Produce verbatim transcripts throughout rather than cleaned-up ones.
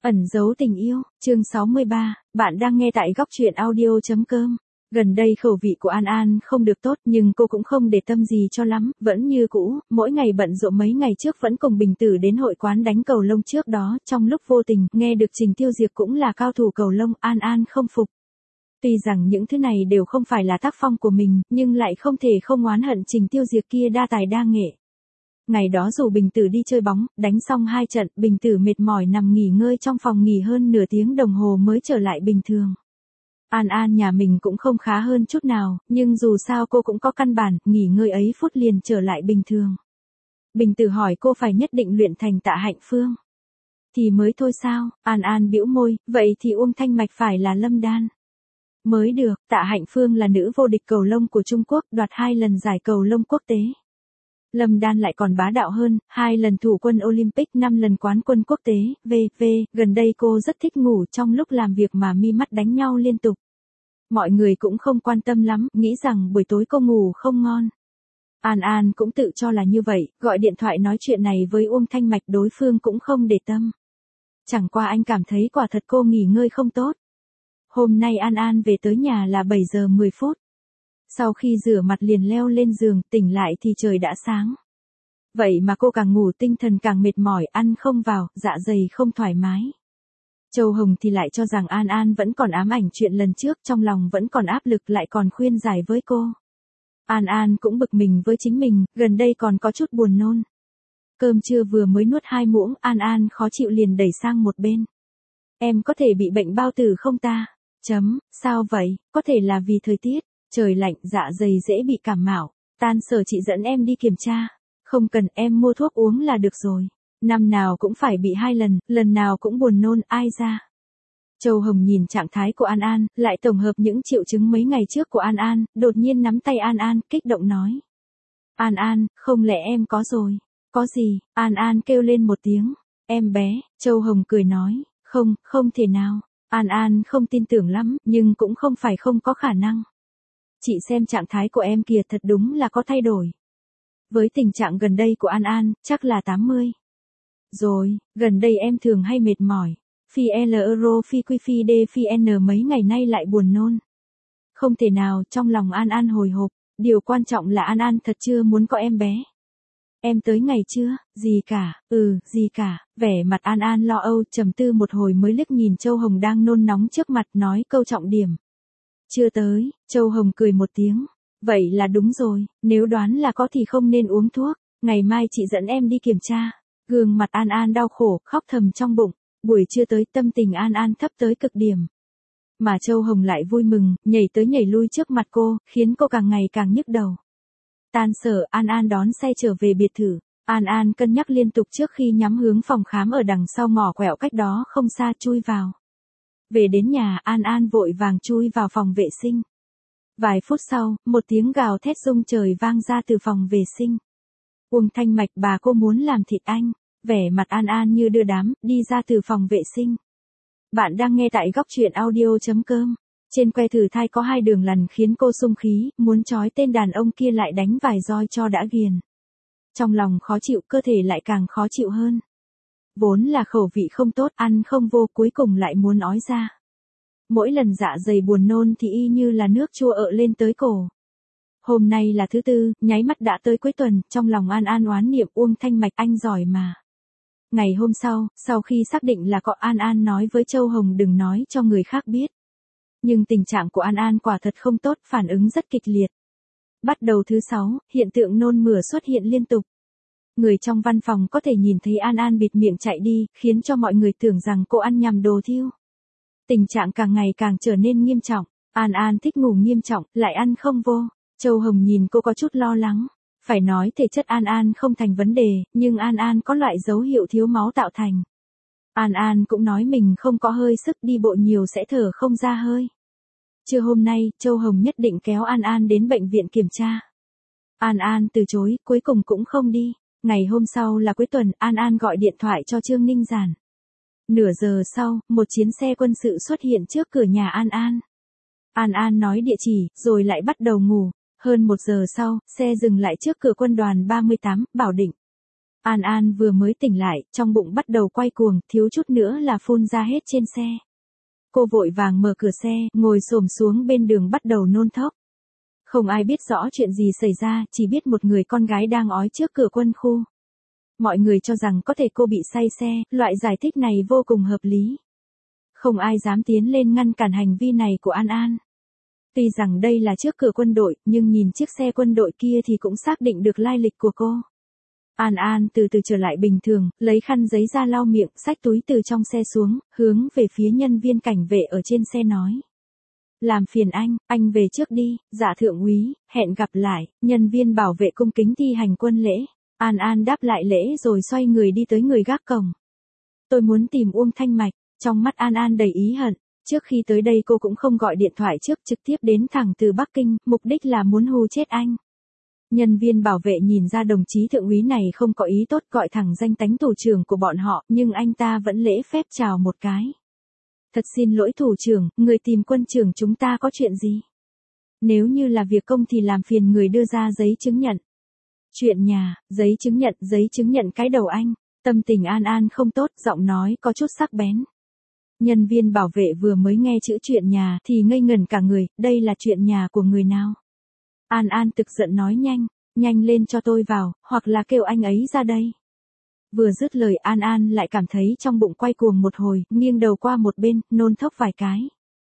Ẩn giấu tình yêu, chương sáu mươi ba, bạn đang nghe tại góc truyện audio.com. Gần đây khẩu vị của An An không được tốt nhưng cô cũng không để tâm gì cho lắm, vẫn như cũ, mỗi ngày bận rộn. Mấy ngày trước vẫn cùng Bình Tử đến hội quán đánh cầu lông, trước đó trong lúc vô tình nghe được Trình Tiêu Diệp cũng là cao thủ cầu lông, An An không phục. Tuy rằng những thứ này đều không phải là tác phong của mình, nhưng lại không thể không oán hận Trình Tiêu Diệp kia đa tài đa nghệ. Ngày đó dù Bình Tử đi chơi bóng, đánh xong hai trận, Bình Tử mệt mỏi nằm nghỉ ngơi trong phòng nghỉ hơn nửa tiếng đồng hồ mới trở lại bình thường. An An nhà mình cũng không khá hơn chút nào, nhưng dù sao cô cũng có căn bản, nghỉ ngơi ấy phút liền trở lại bình thường. Bình Tử hỏi cô phải nhất định luyện thành Tạ Hạnh Phương thì mới thôi sao? An An bĩu môi, vậy thì Uông Thanh Mạch phải là Lâm Đan mới được. Tạ Hạnh Phương là nữ vô địch cầu lông của Trung Quốc, đoạt hai lần giải cầu lông quốc tế. Lâm Đan lại còn bá đạo hơn, hai lần thủ quân Olympic, năm lần quán quân quốc tế, vân vân. Gần đây cô rất thích ngủ, trong lúc làm việc mà mi mắt đánh nhau liên tục. Mọi người cũng không quan tâm lắm, nghĩ rằng buổi tối cô ngủ không ngon. An An cũng tự cho là như vậy, gọi điện thoại nói chuyện này với Uông Thanh Mạch, đối phương cũng không để tâm. Chẳng qua anh cảm thấy quả thật cô nghỉ ngơi không tốt. Hôm nay An An về tới nhà là bảy giờ mười phút. Sau khi rửa mặt liền leo lên giường, tỉnh lại thì trời đã sáng. Vậy mà cô càng ngủ tinh thần càng mệt mỏi, ăn không vào, dạ dày không thoải mái. Châu Hồng thì lại cho rằng An An vẫn còn ám ảnh chuyện lần trước, trong lòng vẫn còn áp lực, lại còn khuyên giải với cô. An An cũng bực mình với chính mình, gần đây còn có chút buồn nôn. Cơm trưa vừa mới nuốt hai muỗng, An An khó chịu liền đẩy sang một bên. Em có thể bị bệnh bao tử không ta? Chấm, sao vậy? Có thể là vì thời tiết. Trời lạnh, dạ dày dễ bị cảm mạo. Tan sở chị dẫn em đi kiểm tra. Không cần, em mua thuốc uống là được rồi. Năm nào cũng phải bị hai lần, lần nào cũng buồn nôn, ai ra. Châu Hồng nhìn trạng thái của An An, lại tổng hợp những triệu chứng mấy ngày trước của An An, đột nhiên nắm tay An An, kích động nói. An An, không lẽ em có rồi? Có gì? An An kêu lên một tiếng. Em bé, Châu Hồng cười nói, không, không thể nào. An An không tin tưởng lắm, nhưng cũng không phải không có khả năng. Chị xem trạng thái của em kìa, thật đúng là có thay đổi. Với tình trạng gần đây của An An, chắc là tám mươi. Rồi, gần đây em thường hay mệt mỏi. Phi L euro phi quy phi D phi N mấy ngày nay lại buồn nôn. Không thể nào, trong lòng An An hồi hộp. Điều quan trọng là An An thật chưa muốn có em bé. Em tới ngày chưa? Gì cả, ừ, gì cả. Vẻ mặt An An lo âu, trầm tư một hồi mới liếc nhìn Châu Hồng đang nôn nóng trước mặt, nói câu trọng điểm. Chưa tới. Châu Hồng cười một tiếng. Vậy là đúng rồi, nếu đoán là có thì không nên uống thuốc. Ngày mai chị dẫn em đi kiểm tra. Gương mặt An An đau khổ, khóc thầm trong bụng. Buổi trưa tới, tâm tình An An thấp tới cực điểm. Mà Châu Hồng lại vui mừng, nhảy tới nhảy lui trước mặt cô, khiến cô càng ngày càng nhức đầu. Tan sở, An An đón xe trở về biệt thự. An An cân nhắc liên tục trước khi nhắm hướng phòng khám ở đằng sau ngõ quẹo cách đó không xa, chui vào. Về đến nhà, An An vội vàng chui vào phòng vệ sinh. Vài phút sau, một tiếng gào thét rung trời vang ra từ phòng vệ sinh. Uông Thanh Mạch, bà cô muốn làm thịt anh. Vẻ mặt An An như đưa đám, đi ra từ phòng vệ sinh. Bạn đang nghe tại góc truyện audio.com. Trên que thử thai có hai đường lằn khiến cô sung khí, muốn trói tên đàn ông kia lại đánh vài roi cho đã ghiền. Trong lòng khó chịu, cơ thể lại càng khó chịu hơn. Vốn là khẩu vị không tốt, ăn không vô, cuối cùng lại muốn ói ra. Mỗi lần dạ dày buồn nôn thì y như là nước chua ợ lên tới cổ. Hôm nay là thứ tư, nháy mắt đã tới cuối tuần, trong lòng An An oán niệm Uông Thanh Mạch, anh giỏi mà. Ngày hôm sau, sau khi xác định là có, An An nói với Châu Hồng đừng nói cho người khác biết. Nhưng tình trạng của An An quả thật không tốt, phản ứng rất kịch liệt. Bắt đầu thứ sáu, hiện tượng nôn mửa xuất hiện liên tục. Người trong văn phòng có thể nhìn thấy An An bịt miệng chạy đi, khiến cho mọi người tưởng rằng cô ăn nhầm đồ thiêu. Tình trạng càng ngày càng trở nên nghiêm trọng. An An thích ngủ nghiêm trọng, lại ăn không vô. Châu Hồng nhìn cô có chút lo lắng. Phải nói thể chất An An không thành vấn đề, nhưng An An có loại dấu hiệu thiếu máu tạo thành. An An cũng nói mình không có hơi sức, đi bộ nhiều sẽ thở không ra hơi. Trưa hôm nay, Châu Hồng nhất định kéo An An đến bệnh viện kiểm tra. An An từ chối, cuối cùng cũng không đi. Ngày hôm sau là cuối tuần, An An gọi điện thoại cho Trương Ninh Giản. Nửa giờ sau, một chiến xe quân sự xuất hiện trước cửa nhà An An. An An nói địa chỉ, rồi lại bắt đầu ngủ. Hơn một giờ sau, xe dừng lại trước cửa quân đoàn ba mươi tám, Bảo Định. An An vừa mới tỉnh lại, trong bụng bắt đầu quay cuồng, thiếu chút nữa là phun ra hết trên xe. Cô vội vàng mở cửa xe, ngồi xổm xuống bên đường bắt đầu nôn thốc. Không ai biết rõ chuyện gì xảy ra, chỉ biết một người con gái đang ói trước cửa quân khu. Mọi người cho rằng có thể cô bị say xe, loại giải thích này vô cùng hợp lý. Không ai dám tiến lên ngăn cản hành vi này của An An. Tuy rằng đây là trước cửa quân đội, nhưng nhìn chiếc xe quân đội kia thì cũng xác định được lai lịch của cô. An An từ từ trở lại bình thường, lấy khăn giấy ra lau miệng, xách túi từ trong xe xuống, hướng về phía nhân viên cảnh vệ ở trên xe nói. Làm phiền anh, anh về trước đi, dạ thượng úy, hẹn gặp lại, nhân viên bảo vệ cung kính thi hành quân lễ. An An đáp lại lễ rồi xoay người đi tới người gác cổng. Tôi muốn tìm Uông Thanh Mạch, trong mắt An An đầy ý hận. Trước khi tới đây cô cũng không gọi điện thoại trước, trực tiếp đến thẳng từ Bắc Kinh, mục đích là muốn hù chết anh. Nhân viên bảo vệ nhìn ra đồng chí thượng úy này không có ý tốt, gọi thẳng danh tánh thủ trưởng của bọn họ, nhưng anh ta vẫn lễ phép chào một cái. Thật xin lỗi thủ trưởng, người tìm quân trưởng chúng ta có chuyện gì? Nếu như là việc công thì làm phiền người đưa ra giấy chứng nhận. Chuyện nhà, giấy chứng nhận, giấy chứng nhận cái đầu anh. Tâm tình An An không tốt, giọng nói có chút sắc bén. Nhân viên bảo vệ vừa mới nghe chữ chuyện nhà thì ngây ngẩn cả người, đây là chuyện nhà của người nào? An An tức giận nói nhanh, nhanh lên cho tôi vào, hoặc là kêu anh ấy ra đây. Vừa dứt lời An An lại cảm thấy trong bụng quay cuồng một hồi, nghiêng đầu qua một bên, nôn thốc vài cái.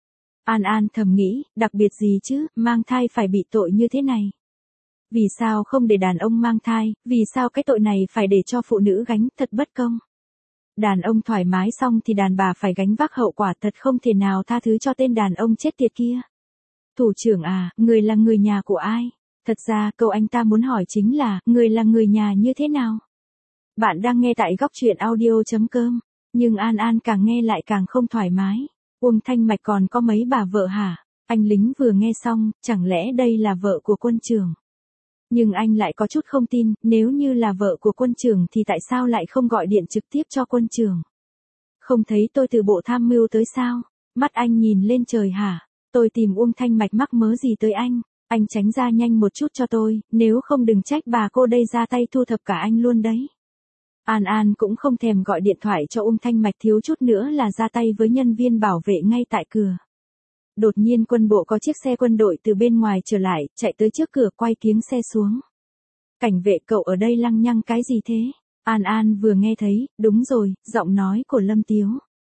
An An thầm nghĩ, đặc biệt gì chứ, mang thai phải bị tội như thế này. Vì sao không để đàn ông mang thai, vì sao cái tội này phải để cho phụ nữ gánh, thật bất công. Đàn ông thoải mái xong thì đàn bà phải gánh vác hậu quả, thật không thể nào tha thứ cho tên đàn ông chết tiệt kia. Thủ trưởng à, người là người nhà của ai? Thật ra câu anh ta muốn hỏi chính là, người là người nhà như thế nào? Bạn đang nghe tại góc truyện audio chấm com, nhưng An An càng nghe lại càng không thoải mái. Uông Thanh Mạch còn có mấy bà vợ hả? Anh lính vừa nghe xong, chẳng lẽ đây là vợ của quân trưởng? Nhưng anh lại có chút không tin, nếu như là vợ của quân trưởng thì tại sao lại không gọi điện trực tiếp cho quân trưởng? Không thấy tôi từ bộ tham mưu tới sao? Mắt anh nhìn lên trời hả? Tôi tìm Uông Thanh Mạch mắc mớ gì tới anh? Anh tránh ra nhanh một chút cho tôi, nếu không đừng trách bà cô đây ra tay thu thập cả anh luôn đấy. An An cũng không thèm gọi điện thoại cho Uông Thanh Mạch, thiếu chút nữa là ra tay với nhân viên bảo vệ ngay tại cửa. Đột nhiên quân bộ có chiếc xe quân đội từ bên ngoài trở lại, chạy tới trước cửa quay kiếng xe xuống. Cảnh vệ, cậu ở đây lăng nhăng cái gì thế? An An vừa nghe thấy, đúng rồi, giọng nói của Lâm Tiếu.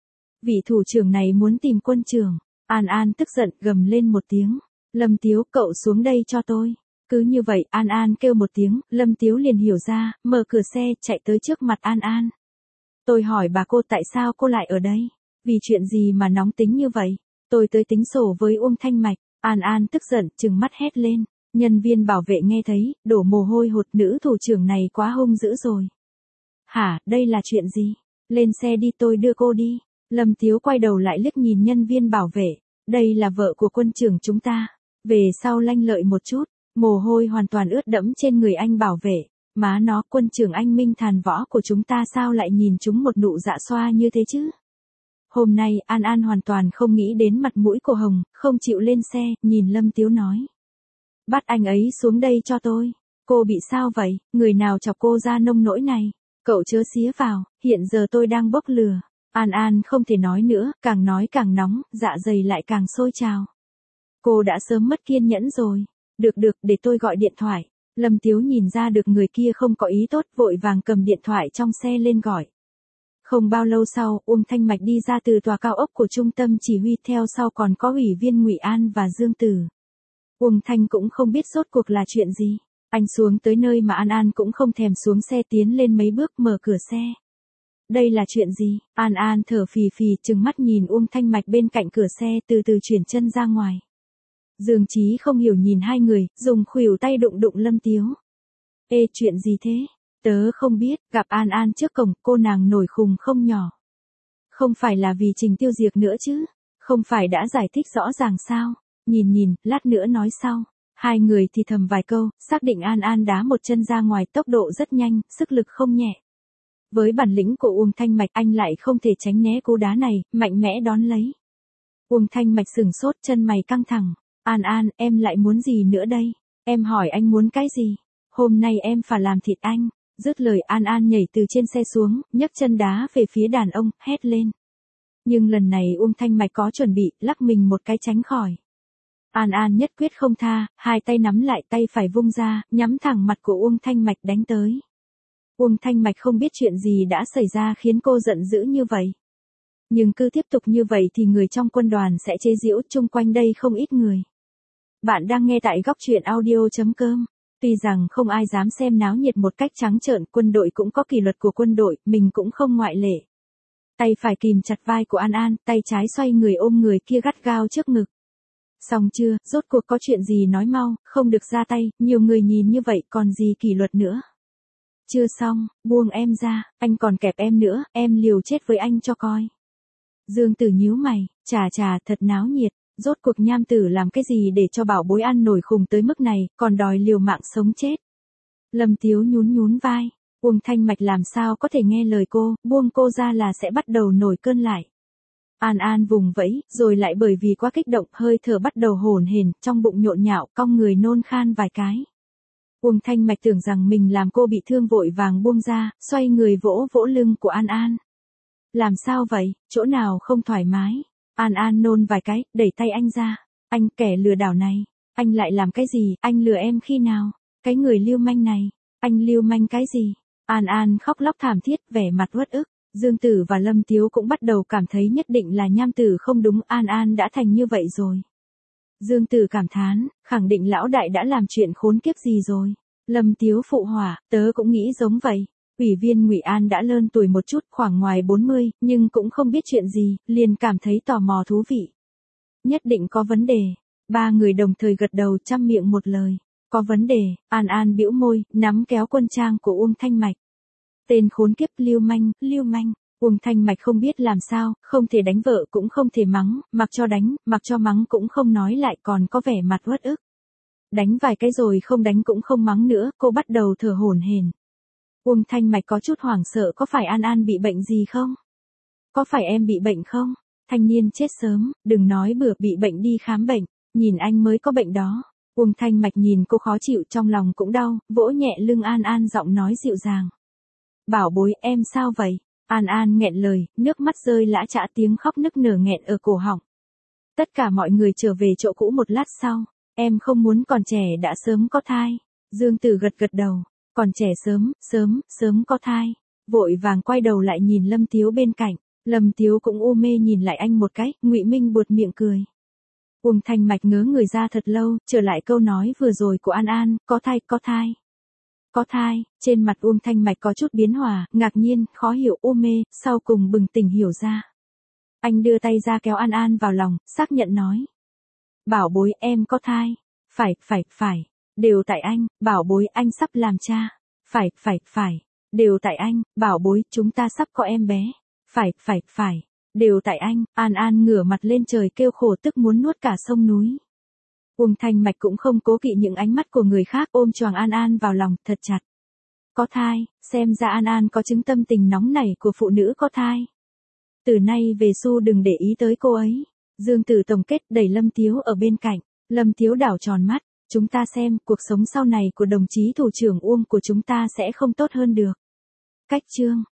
Vị thủ trưởng này muốn tìm quân trưởng. An An tức giận gầm lên một tiếng. Lâm Tiếu, cậu xuống đây cho tôi. Cứ như vậy, An An kêu một tiếng, Lâm Tiếu liền hiểu ra, mở cửa xe, chạy tới trước mặt An An. Tôi hỏi bà cô tại sao cô lại ở đây? Vì chuyện gì mà nóng tính như vậy? Tôi tới tính sổ với Uông Thanh Mạch. An An tức giận, trừng mắt hét lên. Nhân viên bảo vệ nghe thấy, đổ mồ hôi hột, nữ thủ trưởng này quá hung dữ rồi. Hả, đây là chuyện gì? Lên xe đi, tôi đưa cô đi. Lâm Tiếu quay đầu lại liếc nhìn nhân viên bảo vệ. Đây là vợ của quân trưởng chúng ta. Về sau lanh lợi một chút. Mồ hôi hoàn toàn ướt đẫm trên người anh bảo vệ. Má nó, quân trưởng anh minh thàn võ của chúng ta sao lại nhìn chúng một nụ dạ xoa như thế chứ? Hôm nay, An An hoàn toàn không nghĩ đến mặt mũi của Hồng, không chịu lên xe, nhìn Lâm Tiếu nói. Bắt anh ấy xuống đây cho tôi. Cô bị sao vậy, người nào chọc cô ra nông nỗi này? Cậu chớ xía vào, hiện giờ tôi đang bốc lửa. An An không thể nói nữa, càng nói càng nóng, dạ dày lại càng sôi trào. Cô đã sớm mất kiên nhẫn rồi. Được được, để tôi gọi điện thoại. Lâm Tiếu nhìn ra được người kia không có ý tốt, vội vàng cầm điện thoại trong xe lên gọi. Không bao lâu sau, Uông Thanh Mạch đi ra từ tòa cao ốc của trung tâm chỉ huy, theo sau còn có ủy viên Ngụy An và Dương Tử. Uông Thanh cũng không biết rốt cuộc là chuyện gì. Anh xuống tới nơi mà An An cũng không thèm xuống xe, tiến lên mấy bước mở cửa xe. Đây là chuyện gì? An An thở phì phì, trừng mắt nhìn Uông Thanh Mạch bên cạnh cửa xe, từ từ chuyển chân ra ngoài. Dương Chí không hiểu nhìn hai người, dùng khuỷu tay đụng đụng Lâm Tiếu. Ê, chuyện gì thế? Tớ không biết, gặp An An trước cổng, cô nàng nổi khùng không nhỏ. Không phải là vì Trình Tiêu Diệt nữa chứ? Không phải đã giải thích rõ ràng sao? Nhìn nhìn, lát nữa nói sau. Hai người thì thầm vài câu, xác định An An đá một chân ra ngoài, tốc độ rất nhanh, sức lực không nhẹ. Với bản lĩnh của Uông Thanh Mạch, anh lại không thể tránh né cú đá này, mạnh mẽ đón lấy. Uông Thanh Mạch sửng sốt, chân mày căng thẳng. An An, em lại muốn gì nữa đây? Em hỏi anh muốn cái gì? Hôm nay em phải làm thịt anh. Dứt lời An An nhảy từ trên xe xuống, nhấc chân đá về phía đàn ông, hét lên. Nhưng lần này Uông Thanh Mạch có chuẩn bị, lắc mình một cái tránh khỏi. An An nhất quyết không tha, hai tay nắm lại, tay phải vung ra, nhắm thẳng mặt của Uông Thanh Mạch đánh tới. Uông Thanh Mạch không biết chuyện gì đã xảy ra khiến cô giận dữ như vậy. Nhưng cứ tiếp tục như vậy thì người trong quân đoàn sẽ chế giễu, chung quanh đây không ít người. Bạn đang nghe tại góc truyện audio chấm com. Tuy rằng không ai dám xem náo nhiệt một cách trắng trợn, quân đội cũng có kỷ luật của quân đội, mình cũng không ngoại lệ. Tay phải kìm chặt vai của An An, tay trái xoay người ôm người kia gắt gao trước ngực. Xong chưa, rốt cuộc có chuyện gì nói mau, không được ra tay, nhiều người nhìn như vậy còn gì kỷ luật nữa. Chưa xong, buông em ra, anh còn kẹp em nữa, em liều chết với anh cho coi. Dương Tử nhíu mày, chà chà thật náo nhiệt, rốt cuộc Nham Tử làm cái gì để cho bảo bối ăn nổi khùng tới mức này, còn đòi liều mạng sống chết. Lâm Tiếu nhún nhún vai, Uông Thanh Mạch làm sao có thể nghe lời cô, buông cô ra là sẽ bắt đầu nổi cơn lại. An An vùng vẫy, rồi lại bởi vì quá kích động, hơi thở bắt đầu hổn hển, trong bụng nhộn nhạo, cong người nôn khan vài cái. Uông Thanh Mạch tưởng rằng mình làm cô bị thương vội vàng buông ra, xoay người vỗ vỗ lưng của An An. Làm sao vậy, chỗ nào không thoải mái? An An nôn vài cái, đẩy tay anh ra. Anh kẻ lừa đảo này, anh lại làm cái gì, anh lừa em khi nào? Cái người lưu manh này, anh lưu manh cái gì? An An khóc lóc thảm thiết, vẻ mặt uất ức. Dương Tử và Lâm Tiếu cũng bắt đầu cảm thấy nhất định là Nham Tử không đúng, An An đã thành như vậy rồi. Dương Tử cảm thán, khẳng định lão đại đã làm chuyện khốn kiếp gì rồi. Lâm Tiếu phụ hỏa, tớ cũng nghĩ giống vậy. Ủy viên Ngụy An đã lớn tuổi một chút, khoảng ngoài bốn mươi, nhưng cũng không biết chuyện gì, liền cảm thấy tò mò thú vị. Nhất định có vấn đề. Ba người đồng thời gật đầu chăm miệng một lời. Có vấn đề, An An bĩu môi, nắm kéo quân trang của Uông Thanh Mạch. Tên khốn kiếp lưu manh, lưu manh. Uông Thanh Mạch không biết làm sao, không thể đánh vợ cũng không thể mắng, mặc cho đánh, mặc cho mắng cũng không nói lại, còn có vẻ mặt uất ức. Đánh vài cái rồi không đánh cũng không mắng nữa, cô bắt đầu thở hổn hển. Uông Thanh Mạch có chút hoảng sợ, có phải An An bị bệnh gì không? Có phải em bị bệnh không? Thanh niên chết sớm, đừng nói bừa, bị bệnh đi khám bệnh, nhìn anh mới có bệnh đó. Uông Thanh Mạch nhìn cô khó chịu, trong lòng cũng đau, vỗ nhẹ lưng An An, giọng nói dịu dàng. Bảo bối, em sao vậy? An An nghẹn lời, nước mắt rơi lã chã, tiếng khóc nức nở nghẹn ở cổ họng. Tất cả mọi người trở về chỗ cũ một lát sau. Em không muốn còn trẻ đã sớm có thai. Dương Tử gật gật đầu. Còn trẻ sớm, sớm, sớm có thai. Vội vàng quay đầu lại nhìn Lâm Tiếu bên cạnh. Lâm Tiếu cũng u mê nhìn lại anh một cái, Ngụy Minh buột miệng cười. Uông Thanh Mạch ngớ người ra thật lâu, trở lại câu nói vừa rồi của An An, có thai, có thai. Có thai, trên mặt Uông Thanh Mạch có chút biến hóa, ngạc nhiên, khó hiểu, u mê, sau cùng bừng tỉnh hiểu ra. Anh đưa tay ra kéo An An vào lòng, xác nhận nói. Bảo bối, em có thai. Phải, phải, phải. Đều tại anh, bảo bối, anh sắp làm cha. Phải, phải, phải. Đều tại anh, bảo bối, chúng ta sắp có em bé. Phải, phải, phải. Đều tại anh, An An ngửa mặt lên trời kêu khổ, tức muốn nuốt cả sông núi. Uông Thanh Mạch cũng không cố kỵ những ánh mắt của người khác, ôm choàng An An vào lòng, thật chặt. Có thai, xem ra An An có chứng tâm tình nóng nảy của phụ nữ có thai. Từ nay về sau đừng để ý tới cô ấy. Dương Tử tổng kết, đẩy Lâm Tiếu ở bên cạnh. Lâm Tiếu đảo tròn mắt, chúng ta xem, cuộc sống sau này của đồng chí thủ trưởng Uông của chúng ta sẽ không tốt hơn được. Cách chương